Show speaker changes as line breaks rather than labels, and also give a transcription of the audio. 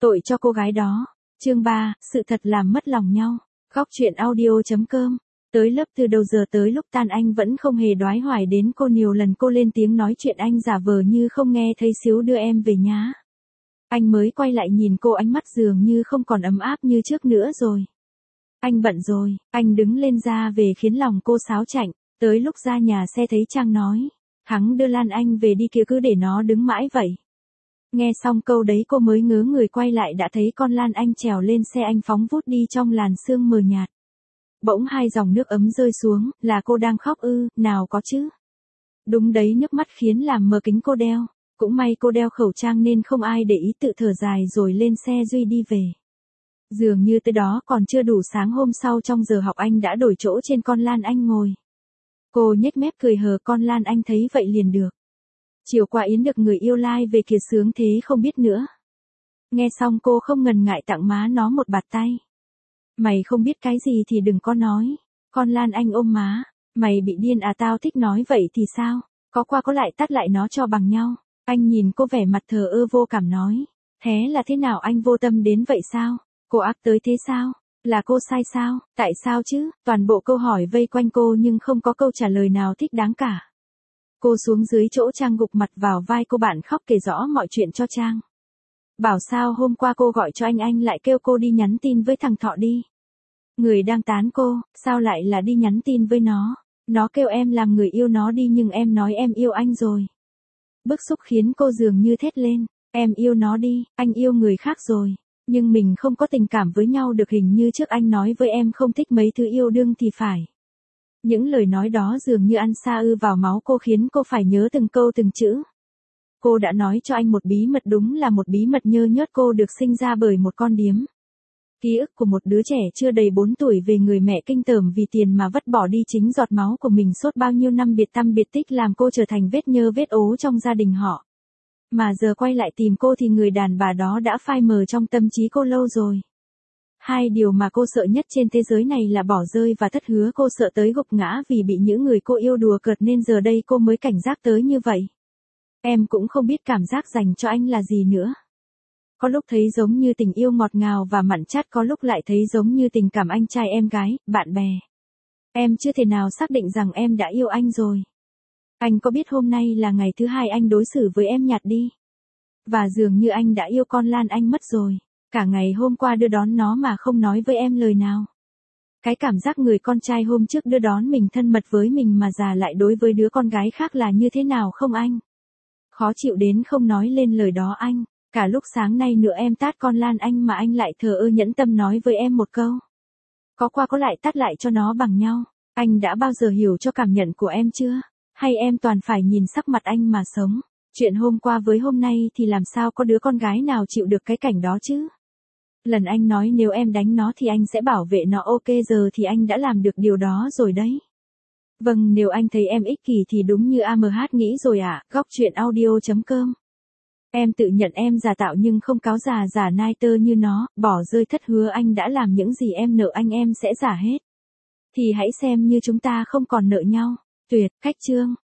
Tội cho cô gái đó. Chương 3, sự thật làm mất lòng nhau. Góc truyện audio.com. Tới lớp từ đầu giờ tới lúc tan anh vẫn không hề đoái hoài đến cô, nhiều lần cô lên tiếng nói chuyện anh giả vờ như không nghe thấy, xíu đưa em về nhá. Anh mới quay lại nhìn cô, ánh mắt dường như không còn ấm áp như trước nữa rồi. Anh bận rồi, anh đứng lên ra về khiến lòng cô xáo chạnh. Tới lúc ra nhà xe thấy Trang nói, hắn đưa Lan Anh về đi kia, cứ để nó đứng mãi vậy. Nghe xong câu đấy cô mới ngớ người quay lại, đã thấy con Lan Anh trèo lên xe anh phóng vút đi trong làn sương mờ nhạt. Bỗng hai dòng nước ấm rơi xuống, là cô đang khóc ư? Nào có chứ. Đúng đấy, nước mắt khiến làm mờ kính cô đeo. Cũng may cô đeo khẩu trang nên không ai để ý, tự thở dài rồi lên xe Duy đi về. Dường như tới đó còn chưa đủ, sáng hôm sau trong giờ học anh đã đổi chỗ trên con Lan Anh ngồi. Cô nhếch mép cười hờ, con Lan Anh thấy vậy liền được. Chiều qua Yến được người yêu lai về kìa, sướng thế không biết nữa. Nghe xong cô không ngần ngại tặng má nó một bạt tay. Mày không biết cái gì thì đừng có nói. Con Lan Anh ôm má. Mày bị điên à? Tao thích nói vậy thì sao? Có qua có lại tắt lại nó cho bằng nhau. Anh nhìn cô vẻ mặt thờ ơ vô cảm nói. Thế là thế nào, anh vô tâm đến vậy sao? Cô ác tới thế sao? Là cô sai sao? Tại sao chứ? Toàn bộ câu hỏi vây quanh cô nhưng không có câu trả lời nào thích đáng cả. Cô xuống dưới chỗ Trang gục mặt vào vai cô, bạn khóc kể rõ mọi chuyện cho Trang. Bảo sao hôm qua cô gọi cho anh lại kêu cô đi nhắn tin với thằng Thọ đi. Người đang tán cô, sao lại là đi nhắn tin với nó? Nó kêu em làm người yêu nó đi, nhưng em nói em yêu anh rồi. Bức xúc khiến cô dường như thét lên. Em yêu nó đi, anh yêu người khác rồi. Nhưng mình không có tình cảm với nhau được, hình như trước anh nói với em không thích mấy thứ yêu đương thì phải. Những lời nói đó dường như ăn sa ư vào máu cô, khiến cô phải nhớ từng câu từng chữ. Cô đã nói cho anh một bí mật, đúng là một bí mật nhơ nhớt. Cô được sinh ra bởi một con điếm. Ký ức của một đứa trẻ chưa đầy 4 tuổi về người mẹ kinh tởm vì tiền mà vứt bỏ đi chính giọt máu của mình suốt bao nhiêu năm biệt tăm biệt tích, làm cô trở thành vết nhơ vết ố trong gia đình họ. Mà giờ quay lại tìm cô thì người đàn bà đó đã phai mờ trong tâm trí cô lâu rồi. Hai điều mà cô sợ nhất trên thế giới này là bỏ rơi và thất hứa. Cô sợ tới gục ngã vì bị những người cô yêu đùa cợt, nên giờ đây cô mới cảnh giác tới như vậy. Em cũng không biết cảm giác dành cho anh là gì nữa. Có lúc thấy giống như tình yêu ngọt ngào và mặn chát, có lúc lại thấy giống như tình cảm anh trai em gái, bạn bè. Em chưa thể nào xác định rằng em đã yêu anh rồi. Anh có biết hôm nay là ngày thứ hai anh đối xử với em nhạt đi. Và dường như anh đã yêu con Lan Anh mất rồi. Cả ngày hôm qua đưa đón nó mà không nói với em lời nào. Cái cảm giác người con trai hôm trước đưa đón mình, thân mật với mình mà già lại đối với đứa con gái khác là như thế nào không anh? Khó chịu đến không nói lên lời đó anh. Cả lúc sáng nay nữa em tát con Lan Anh mà anh lại thờ ơ nhẫn tâm nói với em một câu. Có qua có lại tát lại cho nó bằng nhau. Anh đã bao giờ hiểu cho cảm nhận của em chưa? Hay em toàn phải nhìn sắc mặt anh mà sống? Chuyện hôm qua với hôm nay thì làm sao có đứa con gái nào chịu được cái cảnh đó chứ? Lần anh nói nếu em đánh nó thì anh sẽ bảo vệ nó, ok giờ thì anh đã làm được điều đó rồi đấy. Vâng, nếu anh thấy em ích kỷ thì đúng như AMH nghĩ rồi ạ. Góc truyện audio.com. Em tự nhận em giả tạo nhưng không cáo già giả nai tơ như nó, bỏ rơi thất hứa anh đã làm những gì em nợ anh em sẽ trả hết. Thì hãy xem như chúng ta không còn nợ nhau. Tuyệt, khách chương.